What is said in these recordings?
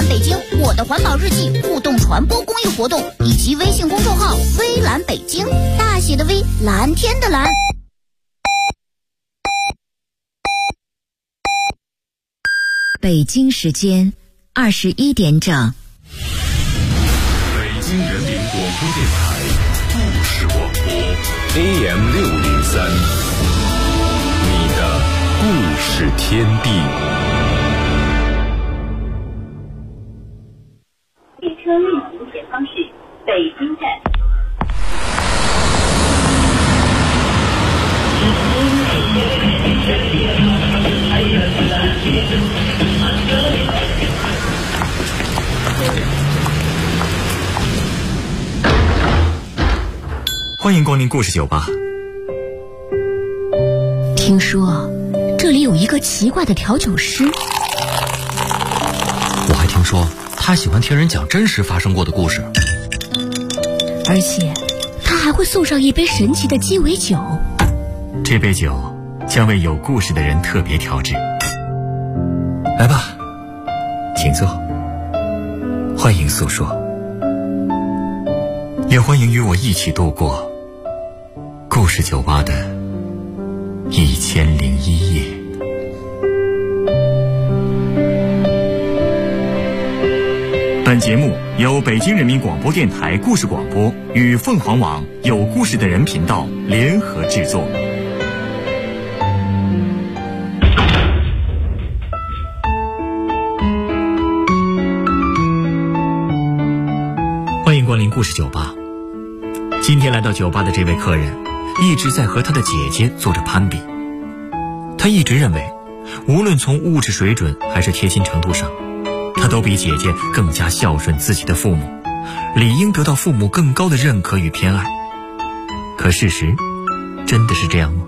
蓝北京我的环保日记互动传播公益活动，以及微信公众号微蓝北京，大写的 V， 蓝天的蓝。 北京时间21点整。 北京人民广播电台故事广播 AM603， 你的故事天地。 列车运行前方是北京站。 欢迎光临故事酒吧。 听说这里有一个奇怪的调酒师， 我还听说他喜欢听人讲真实发生过的故事， 而且他还会送上一杯神奇的鸡尾酒。 这杯酒将为有故事的人特别调制。来吧，请坐，欢迎诉说，也欢迎与我一起度过故事酒吧的1001夜。本节目由北京人民广播电台故事广播与凤凰网有故事的人频道联合制作。欢迎光临故事酒吧。今天来到酒吧的这位客人一直在和他的姐姐做着攀比。他一直认为无论从物质水准还是贴心程度上，他都比姐姐更加孝顺自己的父母，理应得到父母更高的认可与偏爱。可事实真的是这样吗？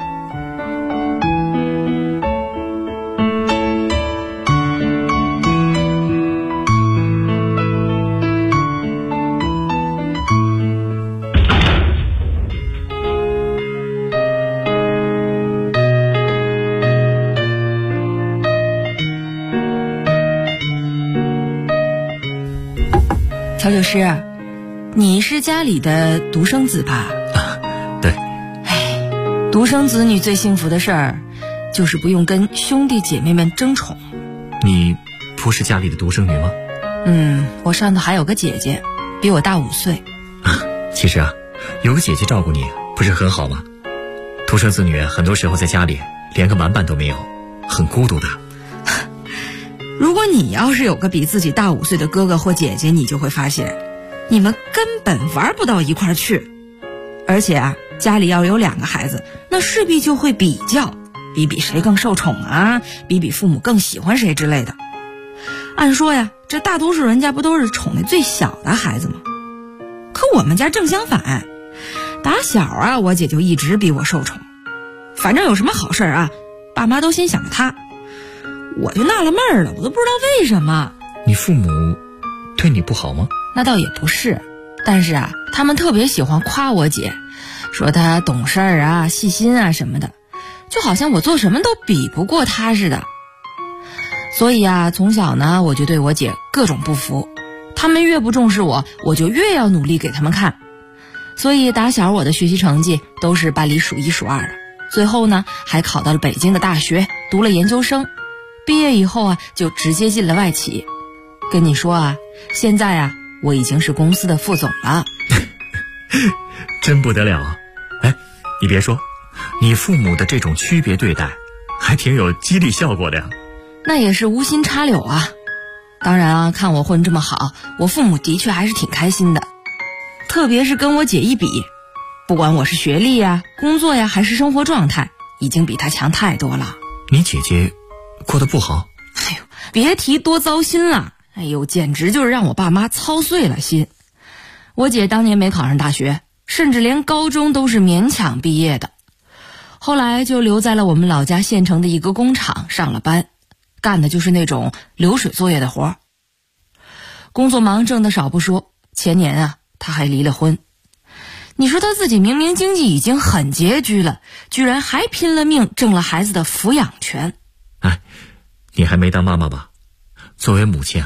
调酒师，你是家里的独生子吧？ 对。 独生子女最幸福的事儿，就是不用跟兄弟姐妹们争宠。 你不是家里的独生女吗？ 我上头还有个姐姐，比我大5岁。 其实啊，有个姐姐照顾你，不是很好吗？独生子女很多时候在家里连个玩伴都没有，很孤独的。 如果你要是有个比自己大5岁的哥哥或姐姐，你就会发现你们根本玩不到一块儿去。而且啊，家里要有2个孩子，那势必就会比较，比谁更受宠啊，比父母更喜欢谁之类的。按说呀，这大多数人家不都是宠那最小的孩子吗？可我们家正相反，打小啊，我姐就一直比我受宠。反正有什么好事啊，爸妈都先想着她。我就纳了闷儿了，我都不知道为什么。 你父母对你不好吗？ 那倒也不是，但是啊，他们特别喜欢夸我姐，说她懂事儿啊、细心啊什么的，就好像我做什么都比不过她似的。所以啊，从小呢，我就对我姐各种不服，他们越不重视我，我就越要努力给他们看。所以打小我的学习成绩都是班里数1数2的，最后呢，还考到了北京的大学，读了研究生。毕业以后啊，就直接进了外企。跟你说啊，现在啊，我已经是公司的副总了。 真不得了啊！哎，你别说，你父母的这种区别对待还挺有激励效果的呀。 那也是无心插柳啊。当然啊，看我混这么好，我父母的确还是挺开心的。特别是跟我姐一比，不管我是学历呀、工作呀，还是生活状态，已经比她强太多了。 你姐姐过得不好？ 哎呦，别提多糟心了。哎呦，简直就是让我爸妈操碎了心。我姐当年没考上大学，甚至连高中都是勉强毕业的。后来就留在了我们老家县城的一个工厂上了班，干的就是那种流水作业的活。工作忙，挣得少不说，前年啊，她还离了婚。你说她自己明明经济已经很拮据了，居然还拼了命挣了孩子的抚养权。 哎，你还没当妈妈吧？作为母亲啊，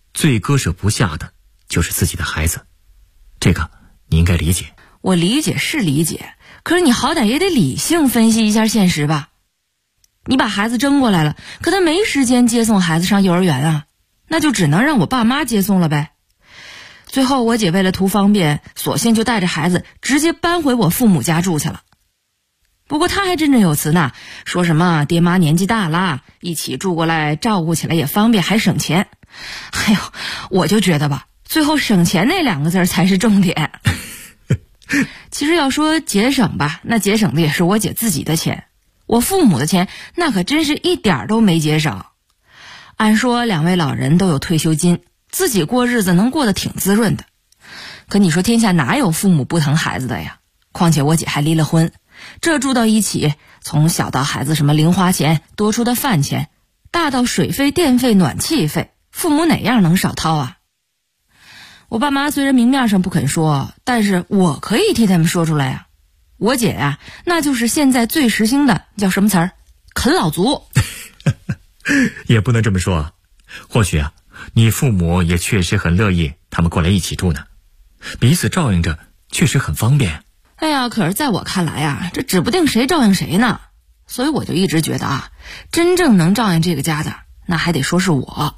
最割舍不下的就是自己的孩子，这个你应该理解。 我理解是理解，可是你好歹也得理性分析一下现实吧。你把孩子争过来了，可他没时间接送孩子上幼儿园啊，那就只能让我爸妈接送了呗。最后我姐为了图方便，索性就带着孩子直接搬回我父母家住去了。不过她还振振有词呢，说什么爹妈年纪大了，一起住过来照顾起来也方便还省钱。哎呦，我就觉得吧，最后省钱那2个字才是重点。其实要说节省吧，那节省的也是我姐自己的钱，我父母的钱那可真是一点都没节省。按说2位老人都有退休金，自己过日子能过得挺滋润的，可你说天下哪有父母不疼孩子的呀？况且我姐还离了婚，这住到一起，从小到孩子什么零花钱、多出的饭钱，大到水费、电费、暖气费，父母哪样能少掏啊？我爸妈虽然明面上不肯说，但是我可以替他们说出来啊。我姐呀，那就是现在最时兴的叫什么词儿？啃老族。 也不能这么说啊，或许啊，你父母也确实很乐意他们过来一起住呢，彼此照应着确实很方便。 哎呀，可是在我看来啊，这指不定谁照应谁呢。所以我就一直觉得啊，真正能照应这个家的，那还得说是我。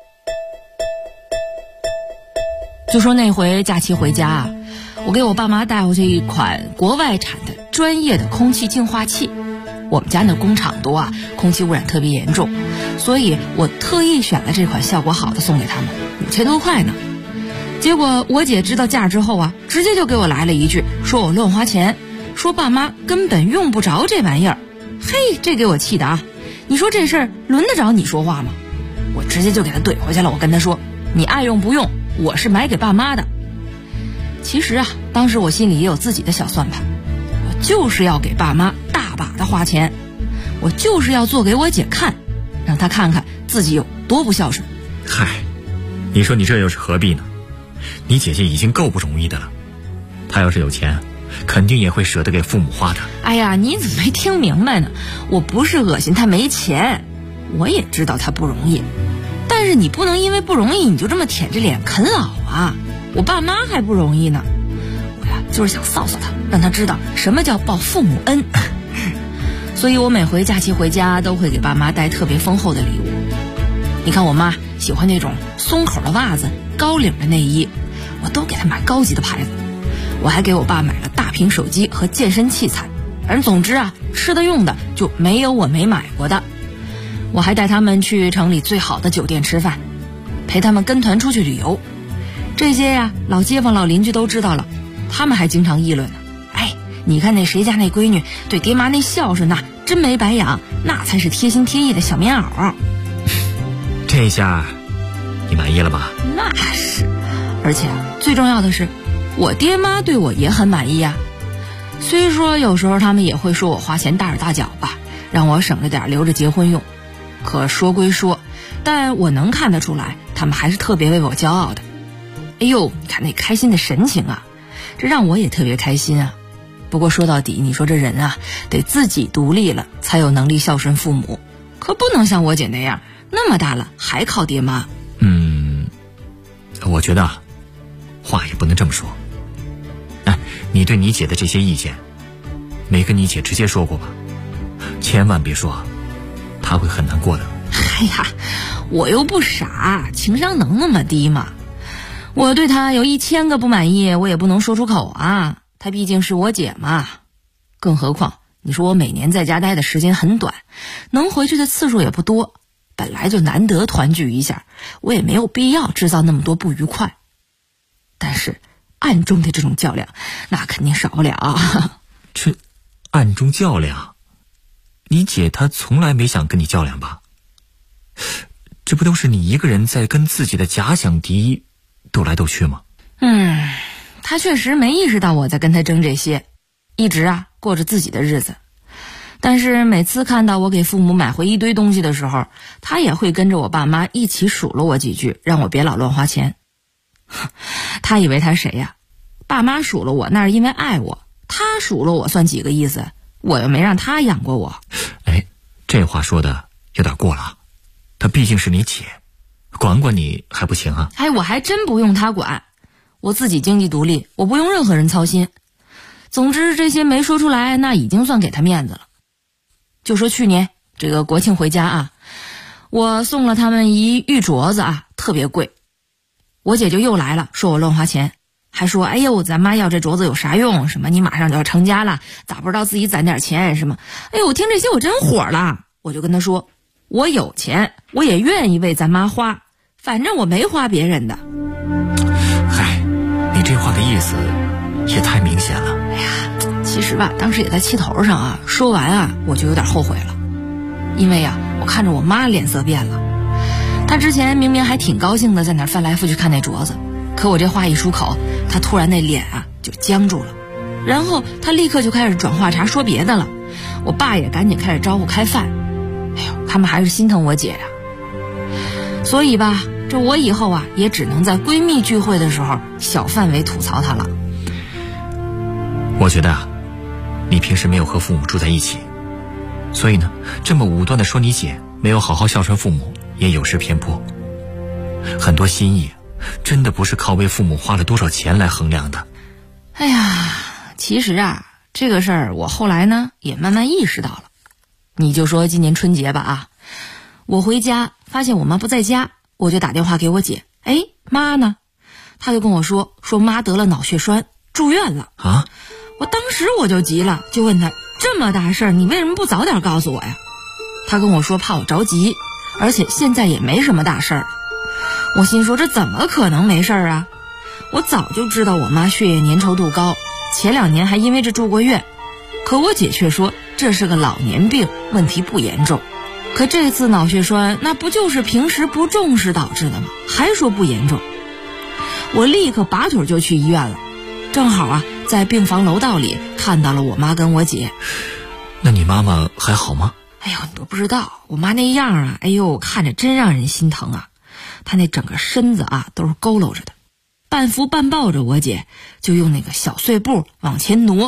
就说那回假期回家啊，我给我爸妈带回去一款国外产的专业的空气净化器。我们家那工厂多啊，空气污染特别严重，所以我特意选了这款效果好的送给他们，5000多块呢。结果我姐知道价之后啊，直接就给我来了一句，说我乱花钱，说爸妈根本用不着这玩意儿。嘿，这给我气的啊！你说这事儿轮得着你说话吗？我直接就给他怼回去了，我跟他说，你爱用不用，我是买给爸妈的。其实啊，当时我心里也有自己的小算盘，我就是要给爸妈大把的花钱，我就是要做给我姐看，让她看看自己有多不孝顺。 嗨，你说你这又是何必呢？你姐姐已经够不容易的了，她要是有钱，肯定也会舍得给父母花的。 哎呀，你怎么没听明白呢？我不是恶心她没钱，我也知道她不容易，但是你不能因为不容易你就这么舔着脸啃老啊！我爸妈还不容易呢，我呀就是想臊臊他，让他知道什么叫报父母恩。所以我每回假期回家都会给爸妈带特别丰厚的礼物。你看我妈喜欢那种松口的袜子、高领的内衣，我都给她买高级的牌子。我还给我爸买了大屏手机和健身器材，反正总之啊，吃的用的就没有我没买过的。我还带他们去城里最好的酒店吃饭，陪他们跟团出去旅游。这些呀，老街坊老邻居都知道了，他们还经常议论呢。哎，你看那谁家那闺女对爹妈那孝顺呐，真没白养，那才是贴心贴意的小棉袄。 这下你满意了吧？ 那是，而且最重要的是，我爹妈对我也很满意呀。虽说有时候他们也会说我花钱大手大脚吧，让我省着点留着结婚用，可说归说，但我能看得出来，他们还是特别为我骄傲的。哎呦，你看那开心的神情啊，这让我也特别开心啊。不过说到底，你说这人啊，得自己独立了才有能力孝顺父母，可不能像我姐那样，那么大了还靠爹妈。 我觉得话也不能这么说。哎，你对你姐的这些意见，没跟你姐直接说过吧？千万别说，她会很难过的。 哎呀，我又不傻，情商能那么低吗？我对她有1000个不满意，我也不能说出口啊，她毕竟是我姐嘛。更何况你说我每年在家待的时间很短，能回去的次数也不多，本来就难得团聚一下，我也没有必要制造那么多不愉快。但是暗中的这种较量，那肯定少不了。 这暗中较量？你姐她从来没想跟你较量吧？这不都是你一个人在跟自己的假想敌斗来斗去吗？ 她确实没意识到我在跟她争这些，一直啊过着自己的日子。但是每次看到我给父母买回一堆东西的时候，她也会跟着我爸妈一起数落我几句，让我别老乱花钱。她以为她谁呀？爸妈数落我那是因为爱我，她数落我算几个意思？我又没让她养过我。 哎，这话说的有点过了，她毕竟是你姐， 管管你还不行啊？ 哎，我还真不用他管，我自己经济独立，我不用任何人操心。总之这些没说出来，那已经算给他面子了。就说去年这个国庆回家啊，我送了他们一玉镯子啊，特别贵。我姐就又来了，说我乱花钱，还说哎呦咱妈要这镯子有啥用，什么你马上就要成家了，咋不知道自己攒点钱什么。哎呦我听这些我真火了，我就跟她说我有钱，我也愿意为咱妈花，反正我没花别人的。 嗨，你这话的意思也太明显了。 哎呀，其实吧当时也在气头上啊，说完啊我就有点后悔了。因为啊我看着我妈脸色变了，她之前明明还挺高兴的在那儿翻来覆去看那镯子，可我这话一出口，她突然那脸啊就僵住了，然后她立刻就开始转话茬说别的了。我爸也赶紧开始招呼开饭。哎呦，他们还是心疼我姐呀。所以吧这我以后啊也只能在闺蜜聚会的时候小范围吐槽她了。 我觉得啊你平时没有和父母住在一起，所以呢这么武断的说你姐没有好好孝顺父母也有失偏颇。很多心意真的不是靠为父母花了多少钱来衡量的。 哎呀，其实啊这个事儿我后来呢也慢慢意识到了。你就说今年春节吧啊，我回家发现我妈不在家，我就打电话给我姐，哎，妈呢？她就跟我说妈得了脑血栓住院了啊。 我当时我就急了，就问她这么大事儿你为什么不早点告诉我呀？她跟我说怕我着急，而且现在也没什么大事儿。我心说这怎么可能没事儿啊？我早就知道我妈血液粘稠度高，前2年还因为这住过院，可我姐却说这是个老年病，问题不严重。可这次脑血栓那不就是平时不重视导致的吗？还说不严重。我立刻拔腿就去医院了，正好啊在病房楼道里看到了我妈跟我姐。 那你妈妈还好吗？ 哎呦你都不知道，我妈那样啊，哎呦看着真让人心疼啊。她那整个身子啊都是佝偻着的，半扶半抱着我姐，就用那个小碎步往前挪。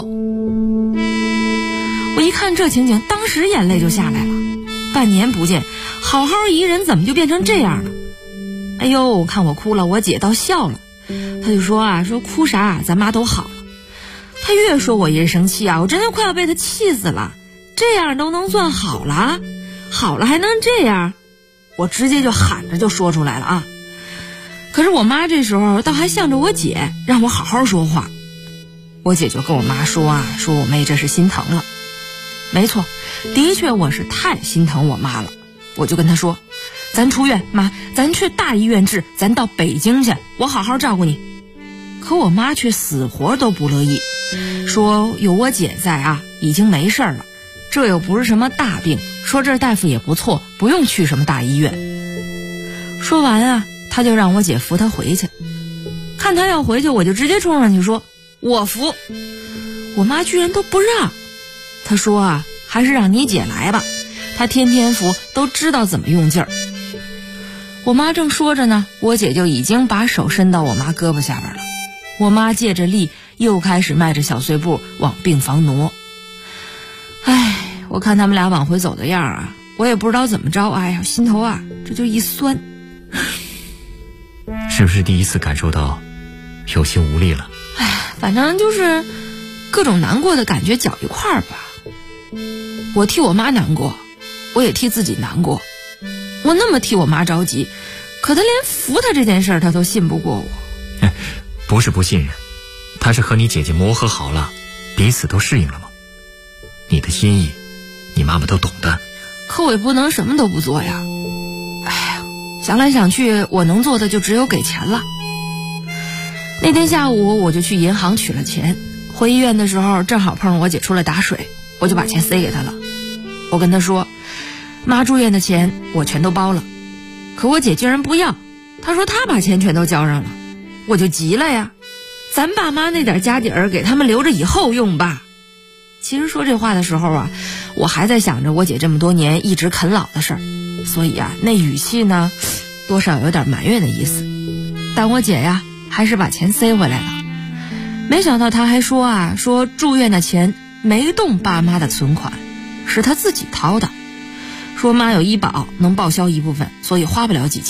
我一看这情景，当时眼泪就下来了。半年不见，好好一人怎么就变成这样了？哎呦，看我哭了，我姐倒笑了。她就说啊，说哭啥，咱妈都好了。她越说我一人生气啊，我真的快要被她气死了。这样都能算好了？好了还能这样？我直接就喊着就说出来了啊。可是我妈这时候倒还向着我姐，让我好好说话。我姐就跟我妈说啊，说我妹这是心疼了。没错，的确我是太心疼我妈了。我就跟她说，咱出院，妈，咱去大医院治，咱到北京去，我好好照顾你。可我妈却死活都不乐意，说有我姐在啊，已经没事了，这又不是什么大病，说这大夫也不错，不用去什么大医院。说完啊，她就让我姐扶她回去。看她要回去，我就直接冲上去说我扶。我妈居然都不让。她说啊，还是让你姐来吧，她天天扶，都知道怎么用劲儿。我妈正说着呢，我姐就已经把手伸到我妈胳膊下边了。我妈借着力又开始迈着小碎步往病房挪。哎，我看他们俩往回走的样啊，我也不知道怎么着，哎呀，心头啊这就一酸。 是不是第一次感受到有心无力了？ 哎，反正就是各种难过的感觉搅一块儿吧。我替我妈难过，我也替自己难过。我那么替我妈着急，可她连扶她这件事她都信不过我。 不是不信任，她是和你姐姐磨合好了，彼此都适应了吗？你的心意你妈妈都懂的。 可我也不能什么都不做呀。哎呀，想来想去，我能做的就只有给钱了。那天下午我就去银行取了钱，回医院的时候正好碰上我姐出来打水，我就把钱塞给她了。我跟她说，妈住院的钱我全都包了。可我姐居然不要，她说她把钱全都交上了。我就急了呀，咱爸妈那点家底儿给他们留着以后用吧。其实说这话的时候啊，我还在想着我姐这么多年一直啃老的事儿，所以啊那语气呢多少有点埋怨的意思。但我姐呀还是把钱塞回来了。没想到她还说啊，说住院的钱没动爸妈的存款，是她自己掏的，说妈有医保能报销一部分，所以花不了几千，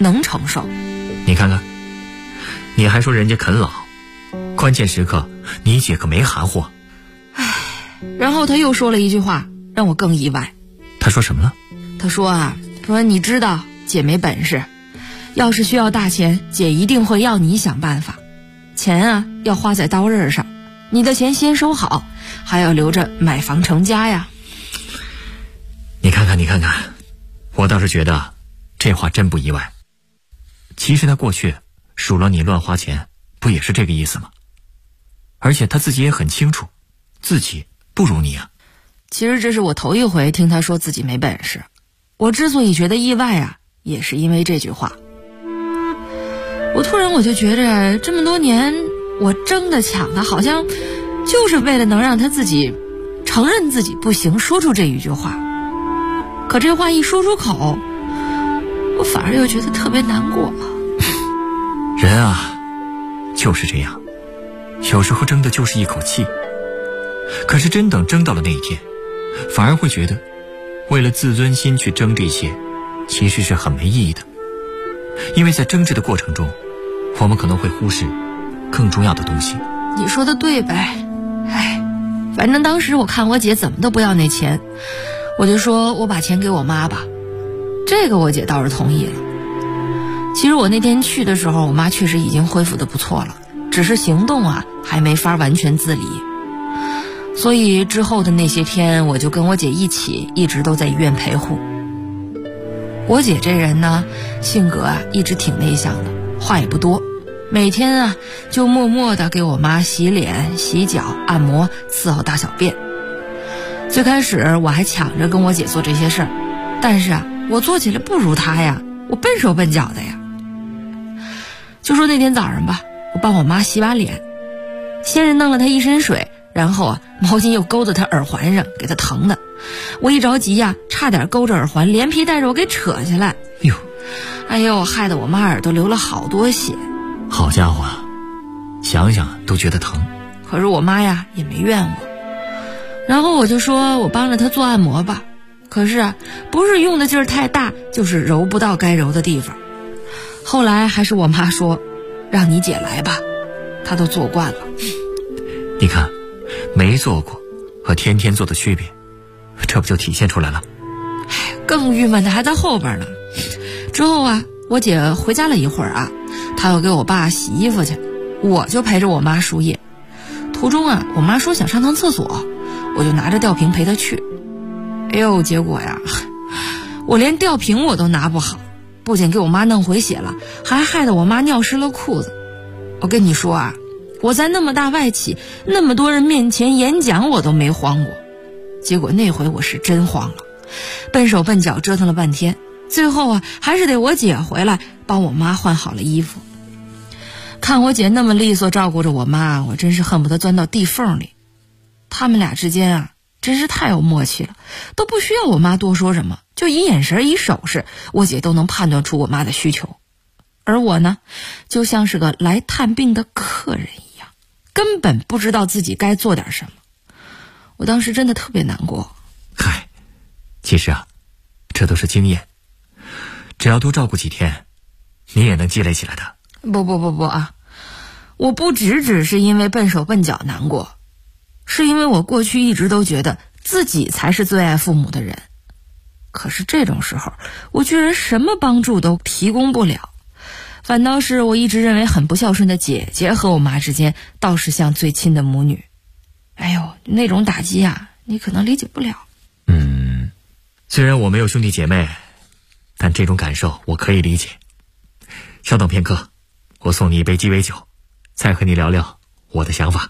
能承受。 你看看，你还说人家啃老，关键时刻你姐可没含糊。 然后他又说了一句话让我更意外。 他说什么了？ 他说你知道姐没本事，要是需要大钱，姐一定会要你想办法，钱要花在刀刃上，你的钱先收好，还要留着买房成家呀。 你看看，我倒是觉得这话真不意外。其实他过去数落你乱花钱，不也是这个意思吗？而且他自己也很清楚，自己不如你啊。 其实这是我头一回听他说自己没本事，我之所以觉得意外也是因为这句话。我突然就觉着这么多年我争的抢的，好像就是为了能让他自己承认自己不行，说出这一句话。可这话一说出口，我反而又觉得特别难过。 人就是这样，有时候争的就是一口气，可是真等争到了那一天，反而会觉得为了自尊心去争这些，其实是很没意义的。因为在争执的过程中，我们可能会忽视更重要的东西。 你说的对呗。反正当时我看我姐怎么都不要那钱，我就说我把钱给我妈吧，这个我姐倒是同意了。其实我那天去的时候，我妈确实已经恢复得不错了，只是行动还没法完全自理。所以之后的那些天，我就跟我姐一起一直都在医院陪护。我姐这人呢，性格一直挺内向的，话也不多，每天就默默地给我妈洗脸、洗脚、按摩、伺候大小便。最开始我还抢着跟我姐做这些事儿，但是我做起来不如她呀，我笨手笨脚的呀。就说那天早上吧，我帮我妈洗把脸，先是弄了她一身水，然后毛巾又勾在她耳环上，给她疼的。我一着急差点勾着耳环连皮带肉给扯下来。哎呦，害得我妈耳朵流了好多血。 好家伙，想想都觉得疼。 可是我妈也没怨我。然后我就说我帮着她做按摩吧，可是不是用的劲儿太大，就是揉不到该揉的地方。后来还是我妈说让你姐来吧，她都做惯了。 你看，没做过和天天做的区别，这不就体现出来了？ 更郁闷的还在后边呢。之后我姐回家了一会儿她要给我爸洗衣服去，我就陪着我妈输液。途中我妈说想上趟厕所，我就拿着吊瓶陪她去。哎呦，结果我连吊瓶我都拿不好，不仅给我妈弄回血了，还害得我妈尿湿了裤子。我跟你说我在那么大外企，那么多人面前演讲我都没慌过。结果那回我是真慌了，笨手笨脚折腾了半天，最后还是得我姐回来帮我妈换好了衣服。看我姐那么利索照顾着我妈，我真是恨不得钻到地缝里。他们俩之间真是太有默契了，都不需要我妈多说什么，就一眼神一手势，我姐都能判断出我妈的需求。而我呢，就像是个来探病的客人一样，根本不知道自己该做点什么。我当时真的特别难过。 其实这都是经验，只要多照顾几天，你也能积累起来的。 不我不只是因为笨手笨脚难过，是因为我过去一直都觉得自己才是最爱父母的人。可是这种时候，我居然什么帮助都提供不了，反倒是我一直认为很不孝顺的姐姐和我妈之间倒是像最亲的母女。哎呦，那种打击你可能理解不了。 虽然我没有兄弟姐妹，但这种感受我可以理解。稍等片刻，我送你一杯鸡尾酒，再和你聊聊我的想法。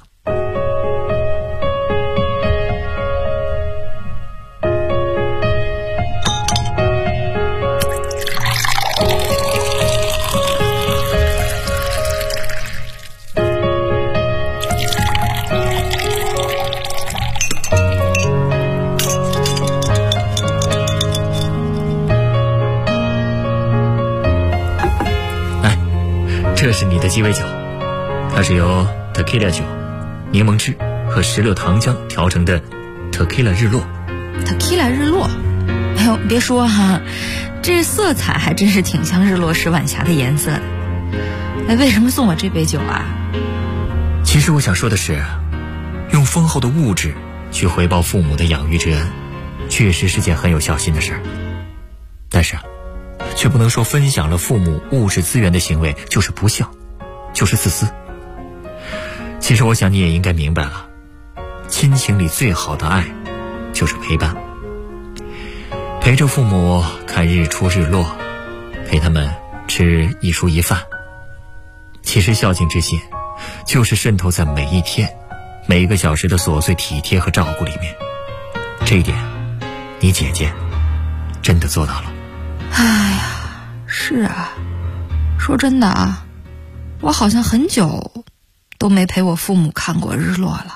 这是你的鸡尾酒，它是由 tequila 酒、柠檬汁和16糖浆调成的 tequila 日落。 tequila 日落，哎哎呦，别说哈，这色彩还真是挺像日落时晚霞的颜色的。哎，为什么送我这杯酒啊？ 其实我想说的是，用丰厚的物质去回报父母的养育之恩，确实是件很有孝心的事儿。但是却不能说分享了父母物质资源的行为就是不孝，就是自私。其实我想你也应该明白了，亲情里最好的爱就是陪伴，陪着父母看日出日落，陪他们吃一蔬一饭。其实孝敬之心就是渗透在每一天每一个小时的琐碎体贴和照顾里面，这一点你姐姐真的做到了。 哎呀，是啊，说真的啊，我好像很久都没陪我父母看过日落了。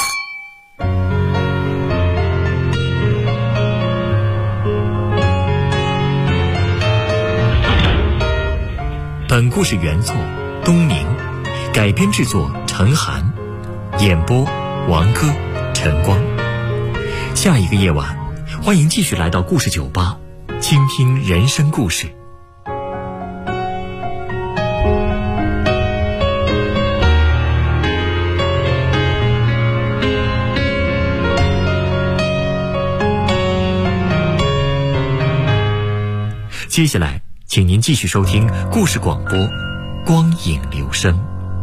本故事原作东宁，改编制作陈寒，演播王歌、陈光。下一个夜晚，欢迎继续来到故事酒吧，倾听人生故事。接下来请您继续收听故事广播光影留声。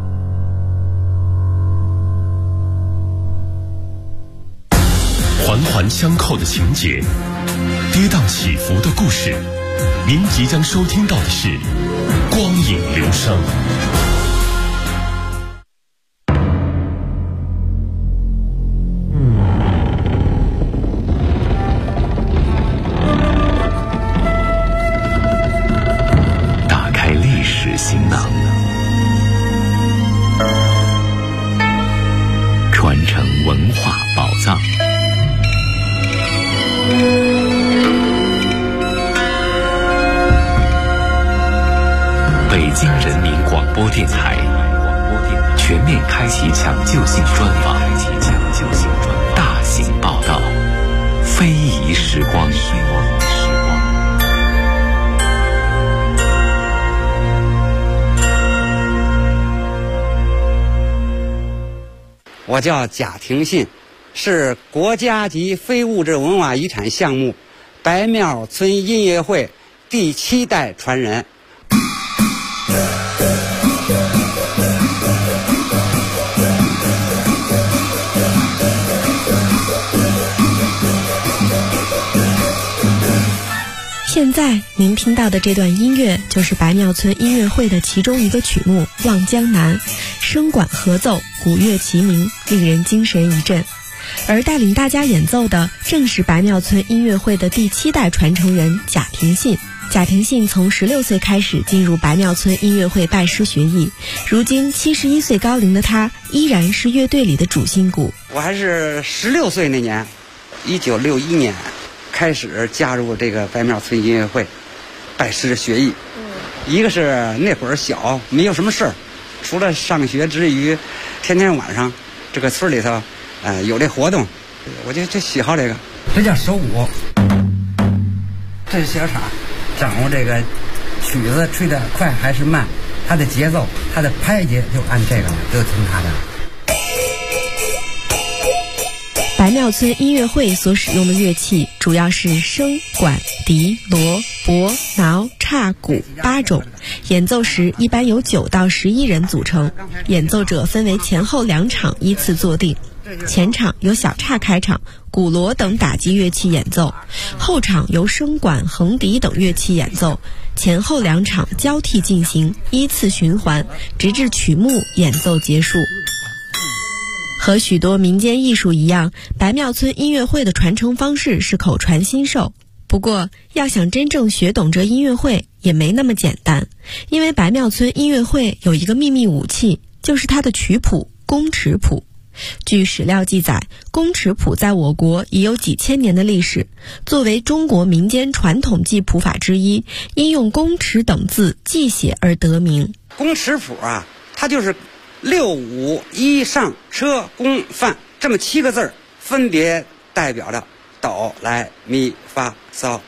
环环相扣的情节，跌宕起伏的故事，您即将收听到的是光影留声。打开历史行囊，传承文化宝藏。北京人民广播电台全面开启抢救性专访，大型报道，非遗时光。 我叫贾廷信，是国家级非物质文化遗产项目白庙村音乐会第7代传人。 现在您听到的这段音乐就是白庙村音乐会的其中一个曲目《望江南》，声管合奏，鼓乐齐鸣，令人精神一振。而带领大家演奏的正是白庙村音乐会的第7代传承人贾廷信。贾廷信从16岁开始进入白庙村音乐会拜师学艺，如今71岁高龄的他依然是乐队里的主心骨。 我还是16岁那年，1961年开始加入这个白庙村音乐会拜师学艺。一个是那会儿小，没有什么事儿，除了上学之余，天天晚上这个村里头有这活动，我就喜好这个。这叫手鼓，这是小叉，掌握这个曲子吹得快还是慢，它的节奏，它的拍节就按这个了，就听它的。 白庙村音乐会所使用的乐器主要是笙、管、笛、锣、钹、挠、叉、鼓8种，演奏时一般由9到11人组成，演奏者分为前后2场依次坐定。前场由小叉开场，鼓锣等打击乐器演奏，后场由笙管、横笛等乐器演奏，前后2场交替进行，依次循环，直至曲目演奏结束。和许多民间艺术一样，白庙村音乐会的传承方式是口传心授。不过，要想真正学懂这音乐会也没那么简单，因为白庙村音乐会有一个秘密武器，就是它的曲谱宫尺谱。据史料记载，宫尺谱在我国已有几千年的历史，作为中国民间传统记谱法之一，因用宫尺等字记写而得名。 宫尺谱啊，它就是6、5、1上车宫范这么7个字，分别代表着哆来咪发嗦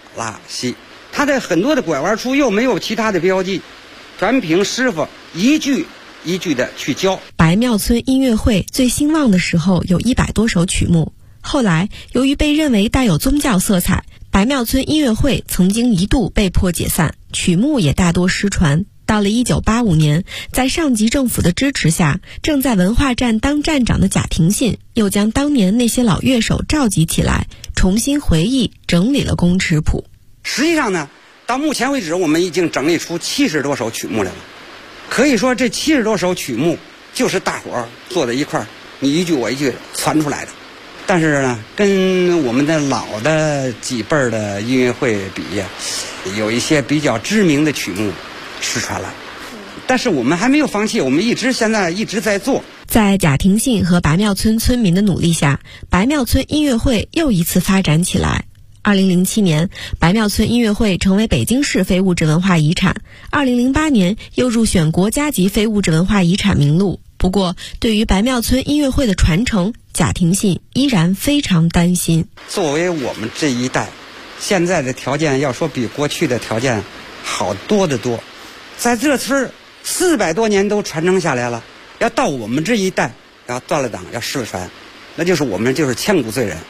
拉西。它的很多的拐弯处又没有其他的标记，全凭师傅一句一句的去教。 白庙村音乐会最兴旺的时候有100多首曲目，后来由于被认为带有宗教色彩，白庙村音乐会曾经一度被迫解散，曲目也大多失传。到了1985年，在上级政府的支持下，正在文化站当站长的贾廷信又将当年那些老乐手召集起来，重新回忆整理了宫尺谱。 实际上呢，到目前为止我们已经整理出70多首曲目来了。可以说这70多首曲目就是大伙儿坐在一块儿，你一句我一句传出来的。但是呢，跟我们的老的几辈儿的音乐会比，有一些比较知名的曲目失传了。但是我们还没有放弃，我们现在一直在做。 在贾廷信和白庙村村民的努力下，白庙村音乐会又一次发展起来。2007年，白庙村音乐会成为北京市非物质文化遗产。2008年又入选国家级非物质文化遗产名录。不过，对于白庙村音乐会的传承，贾廷信依然非常担心。 作为我们这一代，现在的条件要说比过去的条件好多得多。在这村400多年都传承下来了，要到我们这一代要断了档，要失了传，那就是我们就是千古罪人。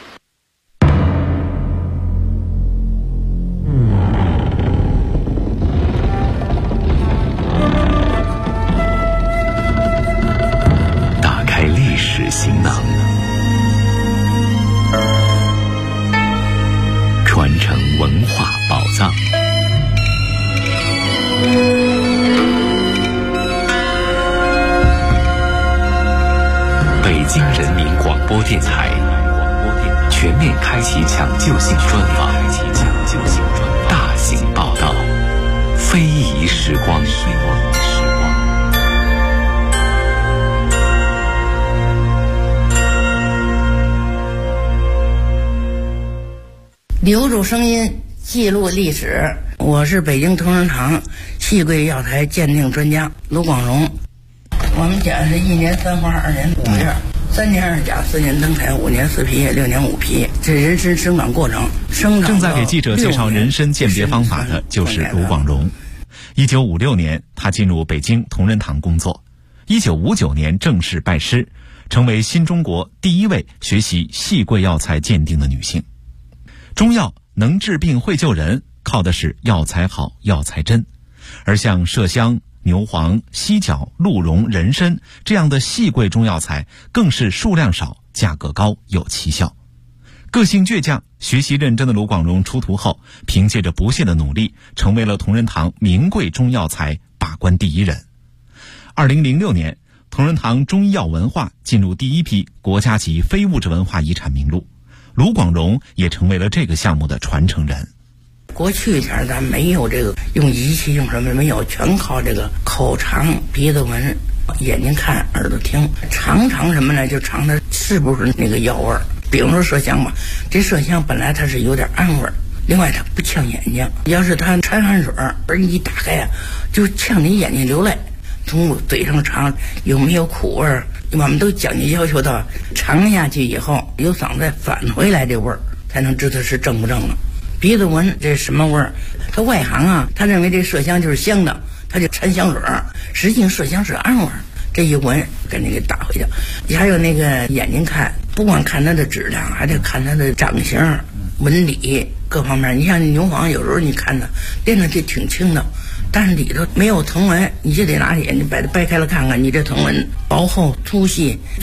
打开历史行囊，传承文化宝藏。北京人民广播电台全面开启抢救性专访，大型报道，非遗时光。 留住声音，记录历史。我是北京同仁堂戏柜药材鉴定专家卢广荣。我们讲是1年3花2年5叶，3年2甲4年登台5年4皮6年5皮，这人参生长过程。 正在给记者介绍人参鉴别方法的就是卢广荣。1956年，他进入北京同仁堂工作。1959年正式拜师，成为新中国第一位学习戏柜药材鉴定的女性。中药能治病会救人，靠的是药材好、药材真。而像麝香、牛黄、犀角、鹿茸、人参这样的细贵中药材，更是数量少、价格高、有奇效。个性倔强、学习认真的卢广荣出徒后，凭借着不懈的努力，成为了同仁堂名贵中药材把关第一人。2006年，同仁堂中医药文化进入第一批国家级非物质文化遗产名录，卢广荣也成为了这个项目的传承人。 过去一点咱没有这个用仪器用什么没有，全靠这个口尝、鼻子闻、眼睛看、耳朵听，尝什么呢？就尝它是不是那个药味儿。比如说麝香吧，这麝香本来它是有点暗味儿，另外它不呛眼睛。要是它掺汗水，而你一打开啊，就呛你眼睛流泪。从嘴上尝有没有苦味儿，我们都讲究要求到尝下去以后，有嗓子返回来这味儿，才能知道是正不正了。鼻子闻这什么味儿？他外行啊，他认为这麝香就是香的，他就掺香水儿，实际上麝香是暗味儿。这一闻给你给打回去。还有那个眼睛看，不光看它的质量，还得看它的长形、纹理各方面。你像牛黄，有时候你看它练上去挺轻的，但是里头没有藤纹，你就得拿眼睛把它掰开了看看，你这藤纹薄厚粗细。